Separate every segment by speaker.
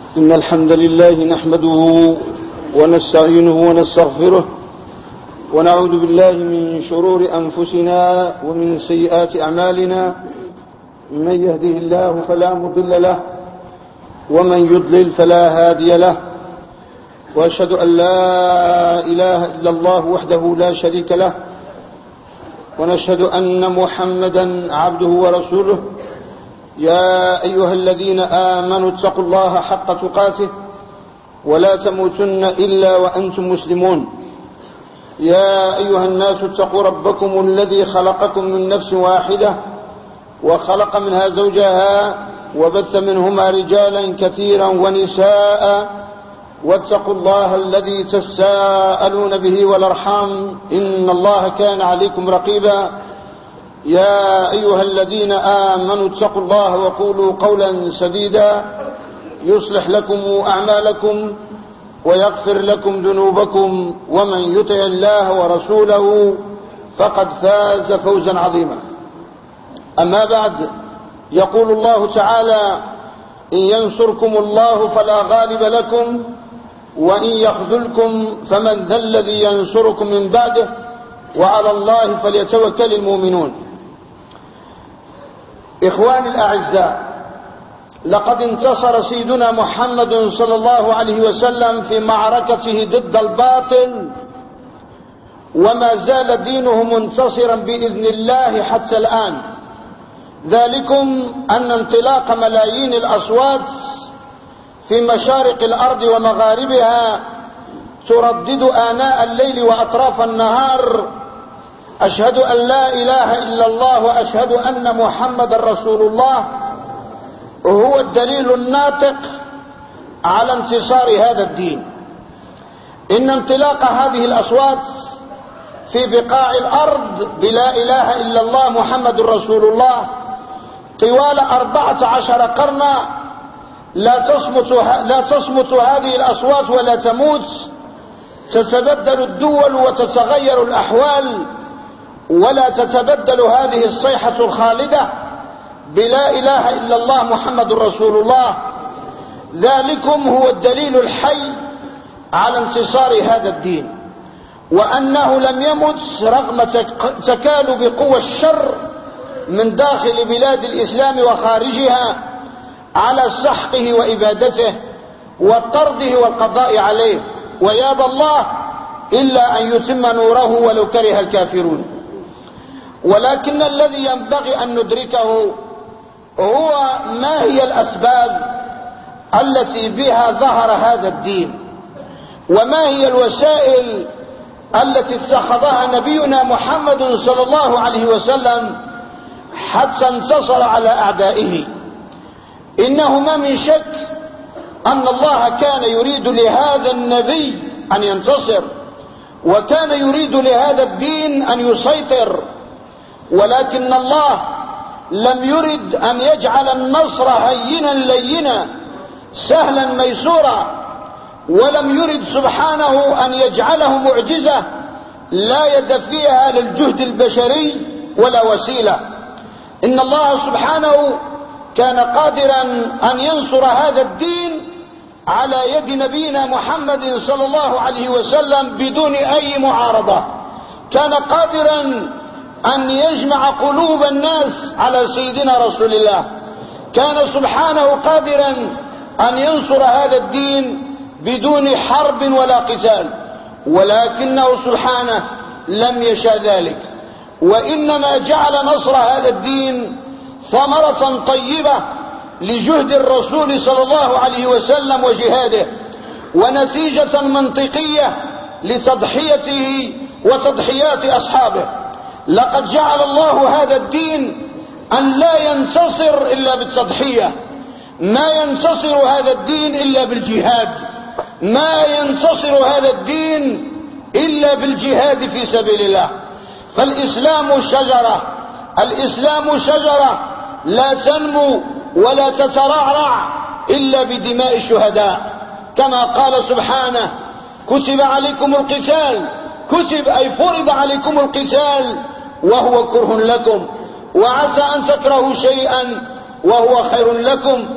Speaker 1: إن الحمد لله نحمده ونستعينه ونستغفره ونعوذ بالله من شرور أنفسنا ومن سيئات أعمالنا. من يهده الله فلا مضل له ومن يضلل فلا هادي له، وأشهد أن لا إله إلا الله وحده لا شريك له، ونشهد أن محمدا عبده ورسوله. يا أيها الذين آمنوا اتقوا الله حق تقاته ولا تموتن إلا وأنتم مسلمون. يا أيها الناس اتقوا ربكم الذي خلقكم من نفس واحدة وخلق منها زوجها وبث منهما رجالا كثيرا ونساء، واتقوا الله الذي تساءلون به والأرحام إن الله كان عليكم رقيبا. يا أيها الذين آمنوا اتقوا الله وقولوا قولا سديدا يصلح لكم أعمالكم ويغفر لكم ذنوبكم، ومن يطع الله ورسوله فقد فاز فوزا عظيما. أما بعد، يقول الله تعالى: إن ينصركم الله فلا غالب لكم وإن يخذلكم فمن ذا الذي ينصركم من بعده وعلى الله فليتوكل المؤمنون. إخواني الأعزاء، لقد انتصر سيدنا محمد صلى الله عليه وسلم في معركته ضد الباطل، وما زال دينه منتصرا بإذن الله حتى الآن. ذلكم أن انطلاق ملايين الأصوات في مشارق الأرض ومغاربها تردد آناء الليل وأطراف النهار: أشهد أن لا إله إلا الله وأشهد أن محمد رسول الله، هو الدليل الناطق على انتصار هذا الدين. إن انطلاق هذه الأصوات في بقاع الأرض بلا إله إلا الله محمد رسول الله طوال 14 قرنا لا تصمت هذه الأصوات ولا تموت. تتبدل الدول وتتغير الأحوال، ولا تتبدل هذه الصيحة الخالدة بلا إله إلا الله محمد رسول الله. ذلكم هو الدليل الحي على انتصار هذا الدين، وأنه لم يمت رغم تكالب قوى الشر من داخل بلاد الإسلام وخارجها على سحقه وإبادته وطرده والقضاء عليه، ويابى الله إلا أن يتم نوره ولو كره الكافرون. ولكن الذي ينبغي أن ندركه هو ما هي الأسباب التي بها ظهر هذا الدين، وما هي الوسائل التي اتخذها نبينا محمد صلى الله عليه وسلم حتى انتصر على أعدائه. إنه ما من شك أن الله كان يريد لهذا النبي أن ينتصر، وكان يريد لهذا الدين أن يسيطر، ولكن الله لم يرد أن يجعل النصر هينا لينا سهلا ميسورا، ولم يرد سبحانه أن يجعله معجزة لا يد فيها للجهد البشري ولا وسيلة. إن الله سبحانه كان قادرا أن ينصر هذا الدين على يد نبينا محمد صلى الله عليه وسلم بدون أي معارضة. كان قادرا أن يجمع قلوب الناس على سيدنا رسول الله. كان سبحانه قادرا أن ينصر هذا الدين بدون حرب ولا قتال، ولكنه سبحانه لم يشاء ذلك، وإنما جعل نصر هذا الدين ثمرة طيبة لجهد الرسول صلى الله عليه وسلم وجهاده، ونتيجة منطقية لتضحيته وتضحيات أصحابه. لقد جعل الله هذا الدين أن لا ينتصر إلا بالتضحية، ما ينتصر هذا الدين إلا بالجهاد، ما ينتصر هذا الدين إلا بالجهاد في سبيل الله. فالإسلام شجرة، الإسلام شجرة لا تنمو ولا تترعرع إلا بدماء الشهداء، كما قال سبحانه: كتب عليكم القتال، كتب أي فرض عليكم القتال وهو كره لكم، وعسى أن تكرهوا شيئا وهو خير لكم،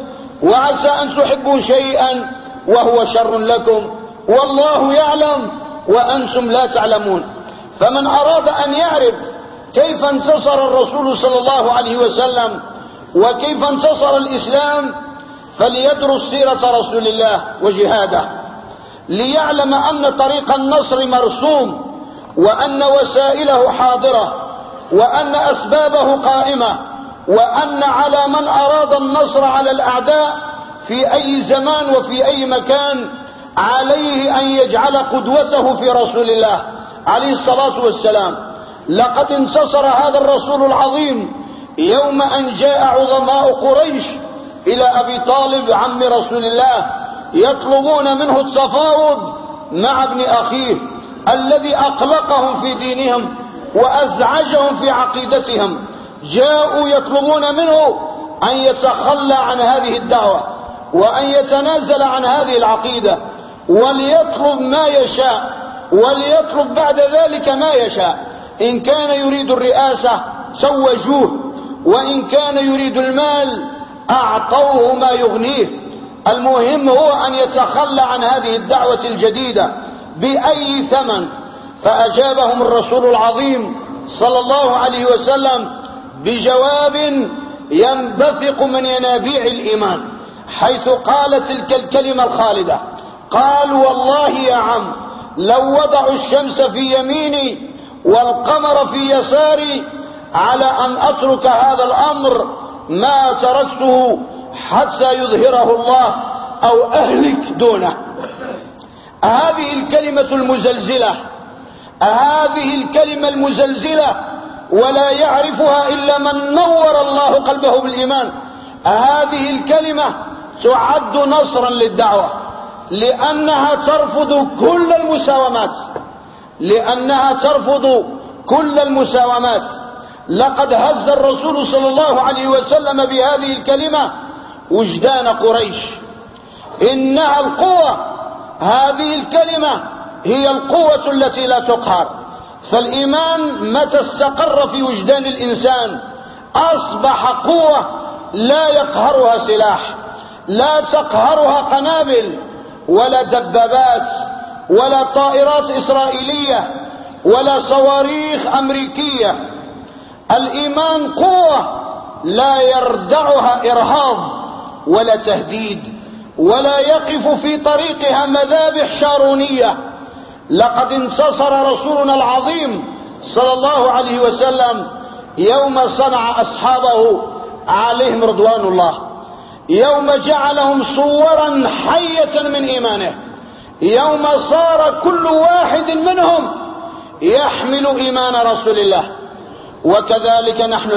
Speaker 1: وعسى أن تحبوا شيئا وهو شر لكم والله يعلم وأنتم لا تعلمون. فمن أراد أن يعرف كيف انتصر الرسول صلى الله عليه وسلم وكيف انتصر الإسلام فليدرس سيرة رسول الله وجهاده، ليعلم أن طريق النصر مرسوم، وأن وسائله حاضرة، وأن أسبابه قائمة، وأن على من أراد النصر على الأعداء في أي زمان وفي أي مكان عليه أن يجعل قدوته في رسول الله عليه الصلاة والسلام. لقد انتصر هذا الرسول العظيم يوم أن جاء عظماء قريش إلى أبي طالب عم رسول الله يطلبون منه التفاوض مع ابن أخيه الذي أقلقهم في دينهم وأزعجهم في عقيدتهم. جاءوا يطلبون منه أن يتخلى عن هذه الدعوة وأن يتنازل عن هذه العقيدة وليطلب ما يشاء، وليطلب بعد ذلك ما يشاء. إن كان يريد الرئاسة زوجوه، وإن كان يريد المال أعطوه ما يغنيه. المهم هو أن يتخلى عن هذه الدعوة الجديدة بأي ثمن. فأجابهم الرسول العظيم صلى الله عليه وسلم بجواب ينبثق من ينابيع الإيمان، حيث قال تلك الكلمة الخالدة، قال والله يا عم لو وضعوا الشمس في يميني والقمر في يساري على أن أترك هذا الأمر ما تركته حتى يظهره الله أو أهلك دونه. هذه الكلمة المزلزلة، هذه الكلمة المزلزلة ولا يعرفها إلا من نور الله قلبه بالإيمان. هذه الكلمة تعد نصرا للدعوة، لأنها ترفض كل المساومات، لأنها ترفض كل المساومات. لقد هز الرسول صلى الله عليه وسلم بهذه الكلمة وجدان قريش. إنها القوة، هذه الكلمة هي القوة التي لا تقهر. فالإيمان متى استقر في وجدان الإنسان أصبح قوة لا يقهرها سلاح، لا تقهرها قنابل ولا دبابات ولا طائرات إسرائيلية ولا صواريخ أمريكية. الإيمان قوة لا يردعها إرهاب ولا تهديد، ولا يقف في طريقها مذابح شارونية. لقد انتصر رسولنا العظيم صلى الله عليه وسلم يوم صنع أصحابه عليهم رضوان الله، يوم جعلهم صورا حية من إيمانه، يوم صار كل واحد منهم يحمل إيمان رسول الله. وكذلك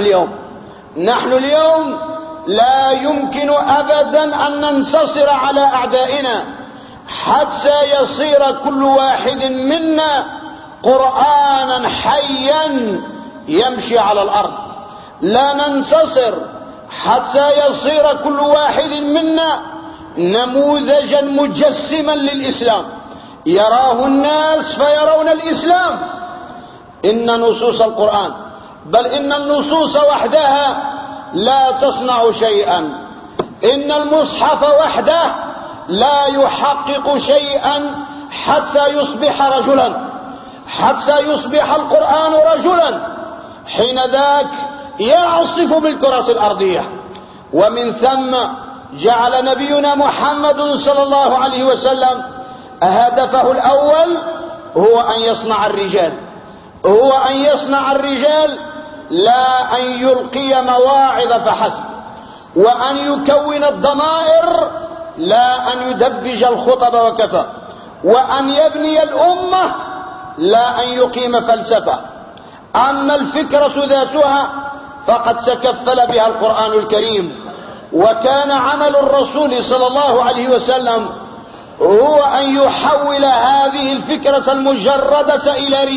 Speaker 1: نحن اليوم لا يمكن أبدا أن ننتصر على أعدائنا حتى يصير كل واحد منا قرآنا حيا يمشي على الأرض. لا ننتصر حتى يصير كل واحد منا نموذجا مجسما للإسلام يراه الناس فيرون الإسلام. إن نصوص القرآن بل إن النصوص وحدها لا تصنع شيئا، إن المصحف وحده لا يحقق شيئا حتى يصبح رجلا، حتى يصبح القرآن رجلا، حين ذاك يعصف بالكرة الأرضية. ومن ثم جعل نبينا محمد صلى الله عليه وسلم هدفه الأول هو أن يصنع الرجال، هو أن يصنع الرجال، لا أن يلقي مواعظ فحسب، وأن يكون الضمائر لا أن يدبج الخطب وكفى، وأن يبني الأمة لا أن يقيم فلسفة. أما الفكرة ذاتها فقد تكفل بها القرآن الكريم. وكان عمل الرسول صلى الله عليه وسلم هو أن يحول هذه الفكرة المجردة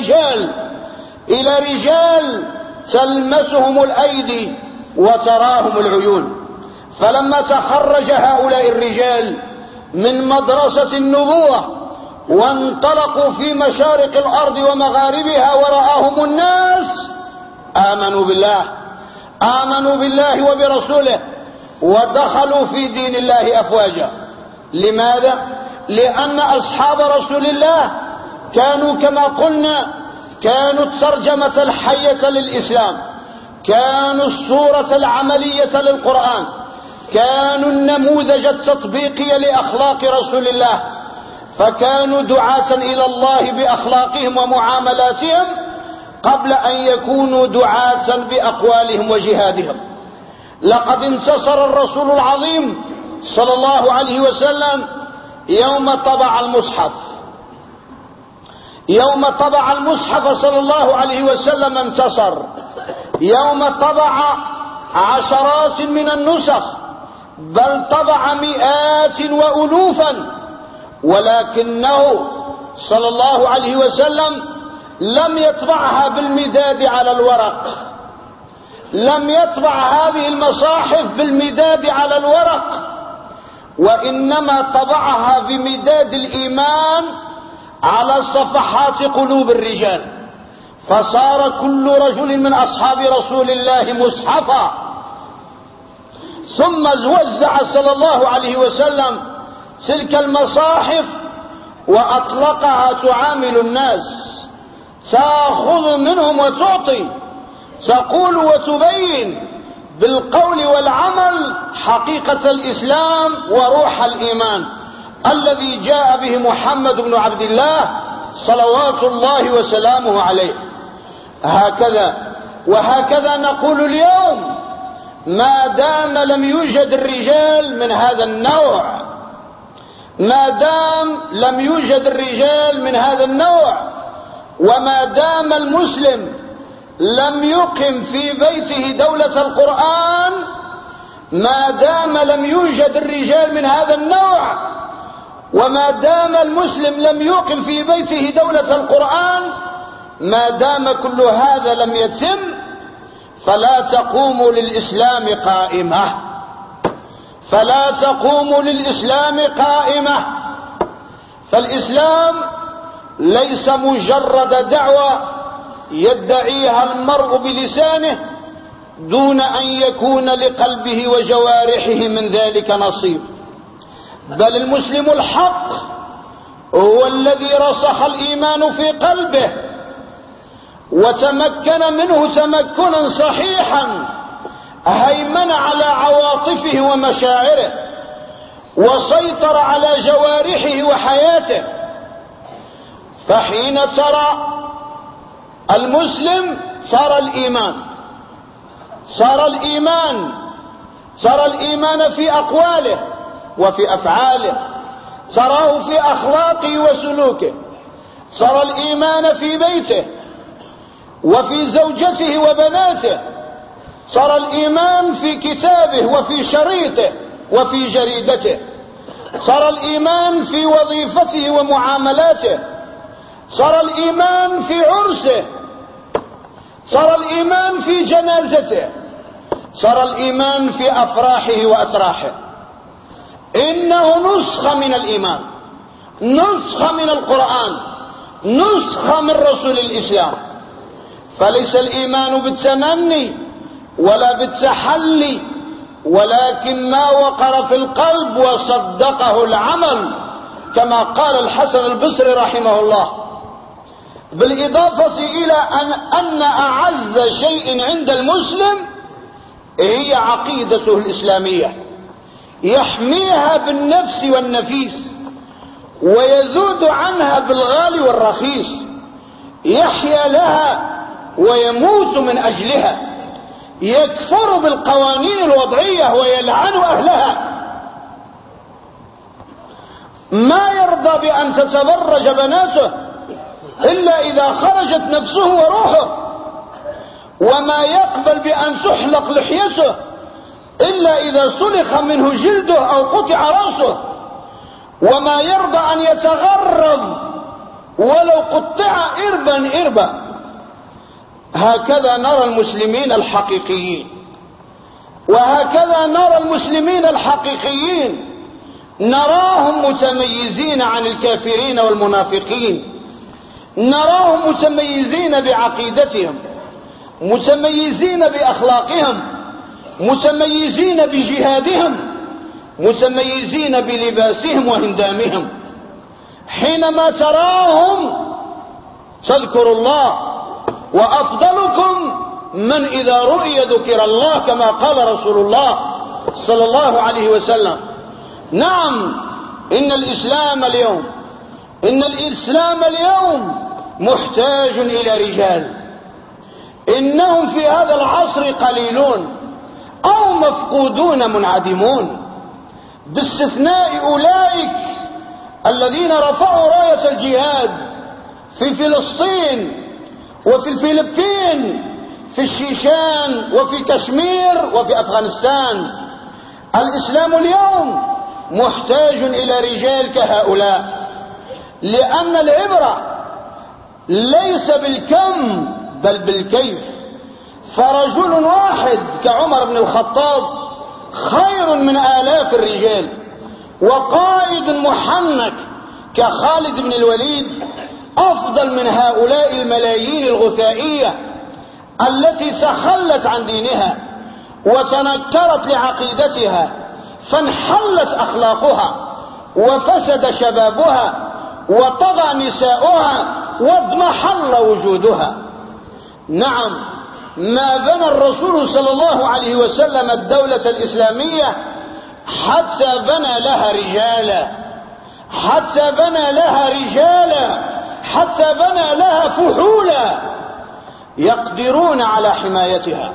Speaker 1: إلى رجال تلمسهم الأيدي وتراهم العيون. فلما تخرج هؤلاء الرجال من مدرسة النبوة وانطلقوا في مشارق الأرض ومغاربها ورآهم الناس، آمنوا بالله وبرسوله، ودخلوا في دين الله أفواجا. لماذا؟ لأن أصحاب رسول الله كانوا كما قلنا كانوا الترجمة الحية للإسلام، كانوا الصورة العملية للقرآن، كانوا النموذج التطبيقي لأخلاق رسول الله، فكانوا دعاة إلى الله بأخلاقهم ومعاملاتهم قبل أن يكونوا دعاة بأقوالهم وجهادهم. لقد انتصر الرسول العظيم صلى الله عليه وسلم يوم طبع المصحف. يوم طبع المصحف صلى الله عليه وسلم انتصر. يوم طبع عشرات من النسخ، بل طبع مئات وألوفا، ولكنه صلى الله عليه وسلم لم يطبعها بالمداد على الورق، لم يطبع هذه المصاحف بالمداد على الورق، وإنما طبعها بمداد الإيمان على صفحات قلوب الرجال، فصار كل رجل من أصحاب رسول الله مصحفا. ثم وزع صلى الله عليه وسلم تلك المصاحف وأطلقها تعامل الناس، تأخذ منهم وتعطي، تقول وتبين بالقول والعمل حقيقة الإسلام وروح الإيمان الذي جاء به محمد بن عبد الله صلوات الله وسلامه عليه. هكذا وهكذا نقول اليوم، ما دام لم يوجد الرجال من هذا النوع، ما دام لم يوجد الرجال من هذا النوع، وما دام المسلم لم يقم في بيته دولة القرآن، ما دام لم يوجد الرجال من هذا النوع، وما دام المسلم لم يقم في بيته دولة القرآن، ما دام كل هذا لم يتم، فلا تقوم للإسلام قائمة، فلا تقوم للإسلام قائمة. فالإسلام ليس مجرد دعوة يدعيها المرء بلسانه دون أن يكون لقلبه وجوارحه من ذلك نصيب، بل المسلم الحق هو الذي رسخ الإيمان في قلبه وتمكن منه تمكنا صحيحا، هيمن على عواطفه ومشاعره وسيطر على جوارحه وحياته. فحين ترى المسلم صار الإيمان، صار الإيمان، صار الإيمان في أقواله وفي أفعاله، تراه في أخلاقه وسلوكه، صار الإيمان في بيته وفي زوجته وبناته، صار الإيمان في كتابه وفي شريطه وفي جريدته، صار الإيمان في وظيفته ومعاملاته، صار الإيمان في عرسه، صار الإيمان في جنازته، صار الإيمان في أفراحه وأتراحه. إنه نسخة من الإيمان، نسخة من القرآن، نسخة من رسول الإسلام. فليس الإيمان بالتمني ولا بالتحلي، ولكن ما وقر في القلب وصدقه العمل، كما قال الحسن البصري رحمه الله. بالإضافة إلى أن أعز شيء عند المسلم هي عقيدته الإسلامية، يحميها بالنفس والنفيس ويذود عنها بالغالي والرخيص، يحيا لها ويموت من أجلها، يكفر بالقوانين الوضعية ويلعن أهلها، ما يرضى بأن تتبرج بناته إلا إذا خرجت نفسه وروحه، وما يقبل بأن تحلق لحيته إلا إذا سلخ منه جلده أو قطع رأسه، وما يرضى أن يتغرب ولو قطع إربا إربا. هكذا نرى المسلمين الحقيقيين، وهكذا نرى المسلمين الحقيقيين، نراهم متميزين عن الكافرين والمنافقين، نراهم متميزين بعقيدتهم، متميزين بأخلاقهم، متميزين بجهادهم، متميزين بلباسهم وهندامهم. حينما تراهم تذكر الله، وأفضلكم من إذا رؤي ذكر الله، كما قال رسول الله صلى الله عليه وسلم. نعم، إن الإسلام اليوم محتاج إلى رجال. إنهم في هذا العصر قليلون أو مفقودون منعدمون، باستثناء أولئك الذين رفعوا راية الجهاد في فلسطين وفي الفلبين، في الشيشان وفي كشمير وفي أفغانستان. الإسلام اليوم محتاج إلى رجال كهؤلاء، لأن العبرة ليس بالكم بل بالكيف. فرجل واحد كعمر بن الخطاب خير من آلاف الرجال، وقائد محنك كخالد بن الوليد أفضل من هؤلاء الملايين الغثائية التي تخلت عن دينها وتنكرت لعقيدتها، فانحلت أخلاقها وفسد شبابها وطغى نساؤها واضمحل وجودها. نعم، ما بنى الرسول صلى الله عليه وسلم الدولة الإسلامية حتى بنى لها رجالا، حتى بنى لها رجالا، حتى بنى لها فحولا يقدرون على حمايتها،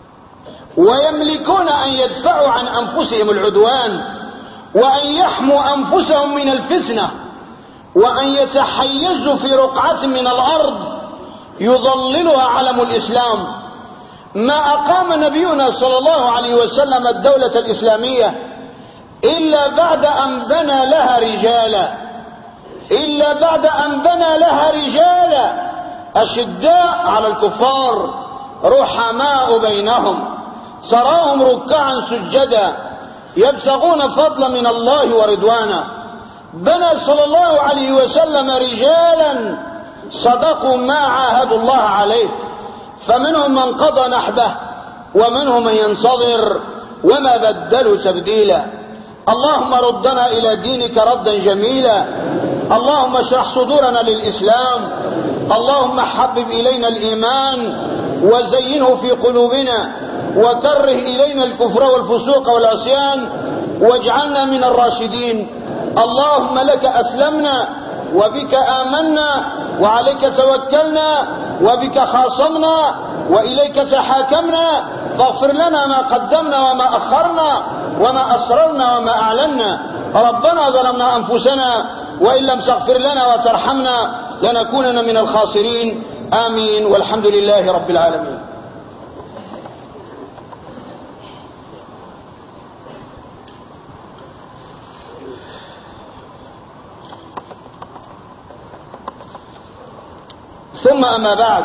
Speaker 1: ويملكون أن يدفعوا عن أنفسهم العدوان، وأن يحموا أنفسهم من الفتنة، وأن يتحيزوا في رقعة من الأرض يظللها علم الإسلام. ما أقام نبينا صلى الله عليه وسلم الدولة الإسلامية إلا بعد أن بنى لها رجالا، إلا بعد أن بنى لها رجالا أشداء على الكفار رحماء بينهم، تراهم ركعا سجدا يبتغون فضلا من الله ورضوانا. بنى صلى الله عليه وسلم رجالا صدقوا ما عاهدوا الله عليه، فمنهم من قضى نحبه ومنهم من ينتظر وما بدلوا تبديلا. اللهم ردنا إلى دينك ردا جميلا، اللهم اشرح صدورنا للإسلام، اللهم حبب إلينا الإيمان وزينه في قلوبنا، وكره إلينا الكفر والفسوق والعصيان، واجعلنا من الراشدين. اللهم لك أسلمنا وبك آمنا وعليك توكلنا وبك خاصمنا وإليك تحاكمنا، فاغفر لنا ما قدمنا وما أخرنا وما أسررنا وما أعلنا. ربنا ظلمنا أنفسنا وإن لم تغفر لنا وترحمنا لنكونن من الخاسرين. آمين، والحمد لله رب العالمين. ثم أما بعد،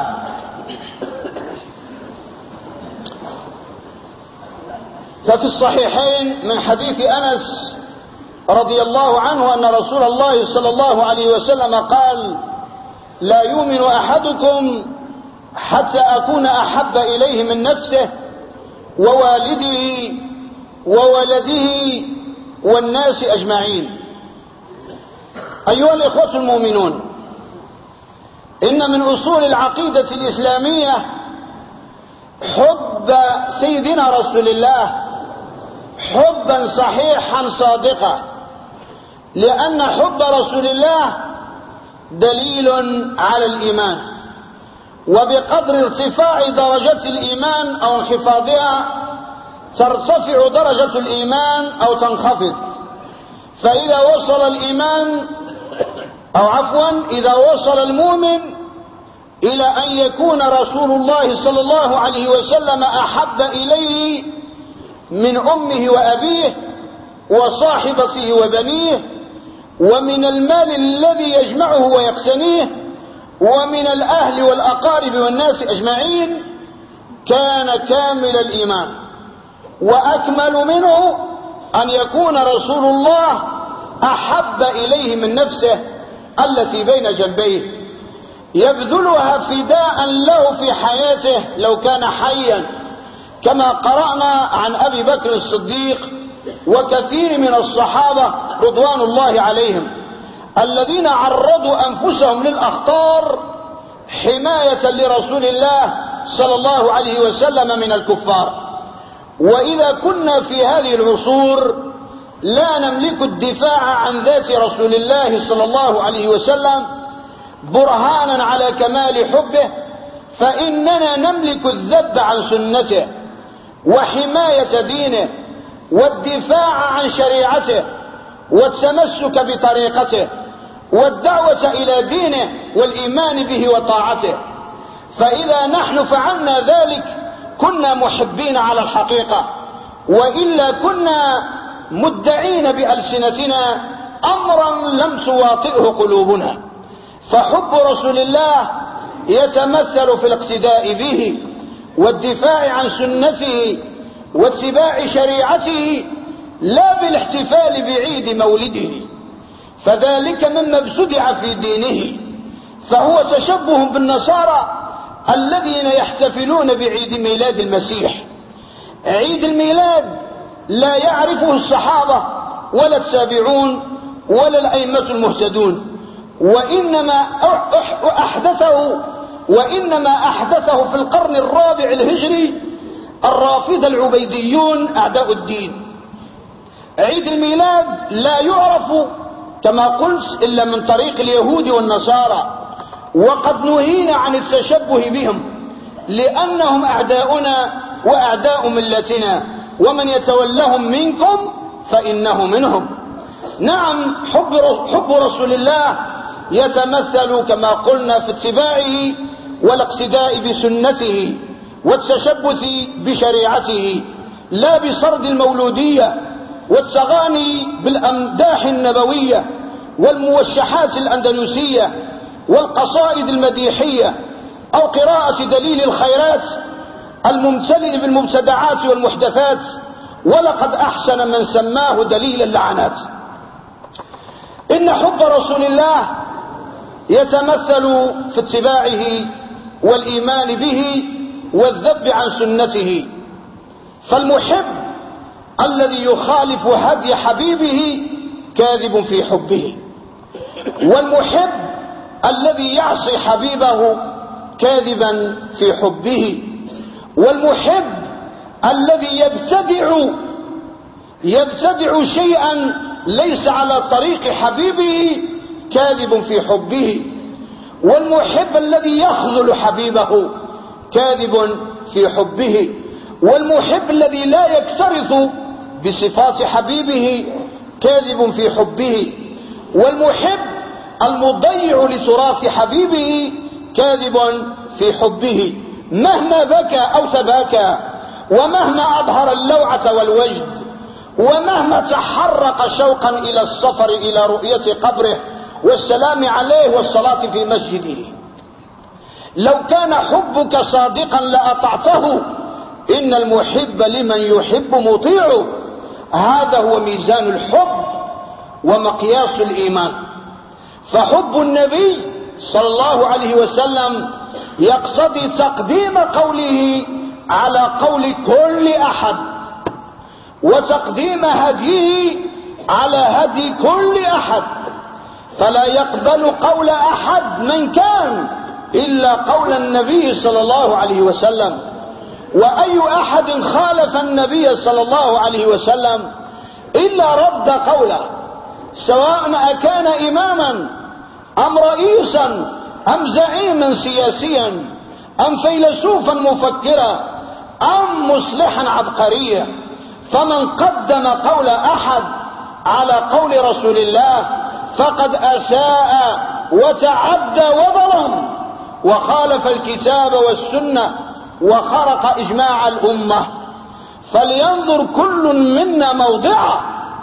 Speaker 1: ففي الصحيحين من حديث أنس رضي الله عنه أن رسول الله صلى الله عليه وسلم قال: لا يؤمن أحدكم حتى أكون أحب إليه من نفسه ووالده وولده والناس أجمعين. أيها الإخوة المؤمنون، إن من أصول العقيدة الإسلامية حب سيدنا رسول الله حبا صحيحا صادقا، لأن حب رسول الله دليل على الإيمان، وبقدر ارتفاع درجة الإيمان أو انخفاضها ترتفع درجة الإيمان أو تنخفض. فإذا وصل الإيمان إذا وصل المؤمن إلى أن يكون رسول الله صلى الله عليه وسلم أحب إليه من أمه وأبيه وصاحبته وبنيه، ومن المال الذي يجمعه ويقتنيه، ومن الأهل والأقارب والناس أجمعين، كان كامل الإيمان. وأكمل منه أن يكون رسول الله أحب إليه من نفسه التي بين جنبيه، يبذلها فداء له في حياته لو كان حيا، كما قرأنا عن أبي بكر الصديق وكثير من الصحابة رضوان الله عليهم الذين عرضوا أنفسهم للأخطار حماية لرسول الله صلى الله عليه وسلم من الكفار. وإذا كنا في هذه العصور لا نملك الدفاع عن ذات رسول الله صلى الله عليه وسلم برهانا على كمال حبه، فإننا نملك الذب عن سنته وحماية دينه والدفاع عن شريعته والتمسك بطريقته والدعوة إلى دينه والإيمان به وطاعته. فإذا نحن فعلنا ذلك كنا محبين على الحقيقة، وإلا كنا مدعين بألسنتنا أمرا لم تواطئه قلوبنا. فحب رسول الله يتمثل في الاقتداء به والدفاع عن سنته واتباع شريعته، لا بالاحتفال بعيد مولده، فذلك مما ابتدع في دينه، فهو تشبه بالنصارى الذين يحتفلون بعيد ميلاد المسيح. عيد الميلاد لا يعرفه الصحابة ولا التابعون ولا الأئمة المهتدون، وإنما أحدثه في القرن الرابع الهجري الرافضة العبيديون أعداء الدين. عيد الميلاد لا يعرف كما قلت إلا من طريق اليهود والنصارى، وقد نهينا عن التشبه بهم لأنهم أعداؤنا وأعداء ملتنا، ومن يتولهم منكم فإنه منهم. نعم، حب رسول الله يتمثل كما قلنا في اتباعه والاقتداء بسنته والتشبث بشريعته، لا بسرد المولودية والتغاني بالأمداح النبوية والموشحات الأندلسية والقصائد المديحية أو قراءة دليل الخيرات الممتلئ بالمبتدعات والمحدثات، ولقد أحسن من سماه دليل اللعنات. إن حب رسول الله يتمثل في اتباعه والإيمان به والذب عن سنته. فالمحب الذي يخالف هدي حبيبه كاذب في حبه، والمحب الذي يعصي حبيبه كاذبا في حبه، والمحب الذي يبتدع شيئا ليس على طريق حبيبه كاذب في حبه، والمحب الذي يخذل حبيبه كاذب في حبه، والمحب الذي لا يكترث بصفات حبيبه كاذب في حبه، والمحب المضيع لتراث حبيبه كاذب في حبه. مهما بكى أو تباكى، ومهما أظهر اللوعة والوجد، ومهما تحرق شوقا إلى السفر إلى رؤية قبره والسلام عليه والصلاة في مسجده، لو كان حبك صادقا لأطعته. إن المحب لمن يحب مطيع، هذا هو ميزان الحب ومقياس الإيمان. فحب النبي صلى الله عليه وسلم يقتضي تقديم قوله على قول كل أحد، وتقديم هديه على هدي كل أحد، فلا يقبل قول أحد من كان إلا قول النبي صلى الله عليه وسلم. وأي أحد خالف النبي صلى الله عليه وسلم إلا رد قوله، سواء أكان إماما أم رئيسا أم زعيما سياسيا أم فيلسوفا مفكرا أم مصلحا عبقريا. فمن قدم قول أحد على قول رسول الله فقد أساء وتعدى وظلم وخالف الكتاب والسنة وخرق إجماع الأمة. فلينظر كل منا موضعه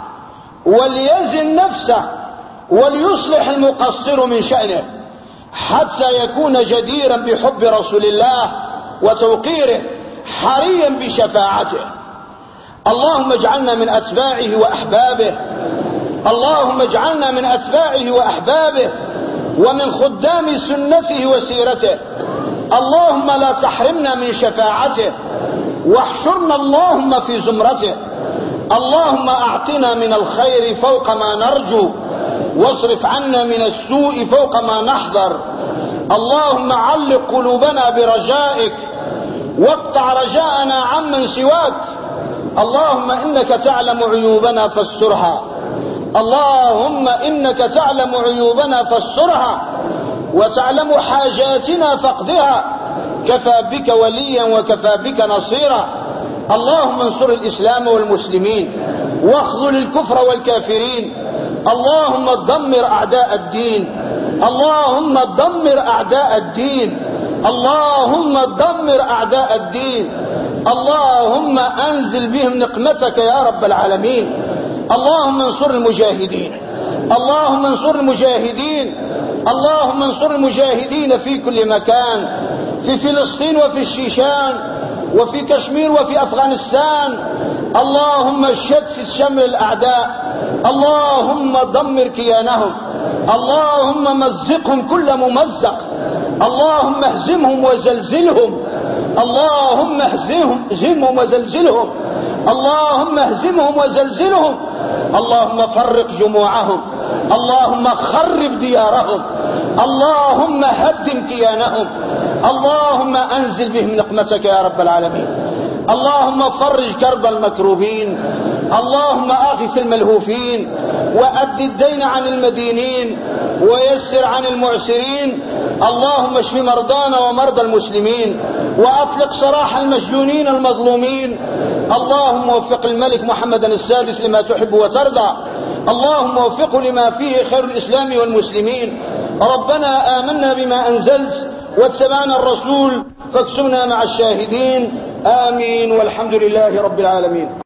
Speaker 1: وليزن نفسه وليصلح المقصر من شأنه حتى يكون جديرا بحب رسول الله وتوقيره، حريا بشفاعته. اللهم اجعلنا من أتباعه وأحبابه، اللهم اجعلنا من أتباعه وأحبابه ومن خدام سنته وسيرته. اللهم لا تحرمنا من شفاعته، واحشرنا اللهم في زمرته. اللهم أعطنا من الخير فوق ما نرجو، واصرف عنا من السوء فوق ما نحذر. اللهم علق قلوبنا برجائك، واقطع رجاءنا عمن سواك. اللهم إنك تعلم عيوبنا فاسترها، اللهم إنك تعلم عيوبنا فاسترها، وتعلم حاجاتنا فاقضها. كفى بك وليا وكفى بك نصيرا. اللهم انصر الإسلام والمسلمين، واخذل الكفر والكافرين. اللهم دمر أعداء الدين، اللهم دمر أعداء الدين، اللهم دمر أعداء الدين. اللهم أنزل بهم نقمتك يا رب العالمين. اللهم انصر المجاهدين، اللهم انصر المجاهدين، اللهم انصر المجاهدين في كل مكان، في فلسطين وفي الشيشان وفي كشمير وفي أفغانستان. اللهم شتت شمل الأعداء، اللهم دمر كيانهم، اللهم مزقهم كل ممزق، اللهم اهزمهم وزلزلهم، اللهم اهزمهم وزلزلهم، اللهم اهزمهم وزلزلهم. اللهم فرق جموعهم، اللهم خرب ديارهم، اللهم هدم كيانهم. اللهم أنزل بهم نقمتك يا رب العالمين. اللهم فرج كرب المكروبين، اللهم أغث الملهوفين، وأد الدين عن المدينين، ويسر عن المعسرين. اللهم اشف مرضانا ومرضى المسلمين، وأطلق سراح المسجونين المظلومين. اللهم وفق الملك محمد السادس لما تحب وترضى، اللهم وفقه لما فيه خير الإسلام والمسلمين. ربنا آمنا بما أنزلت واتبعنا الرسول فاكتبنا مع الشاهدين. آمين والحمد لله رب العالمين.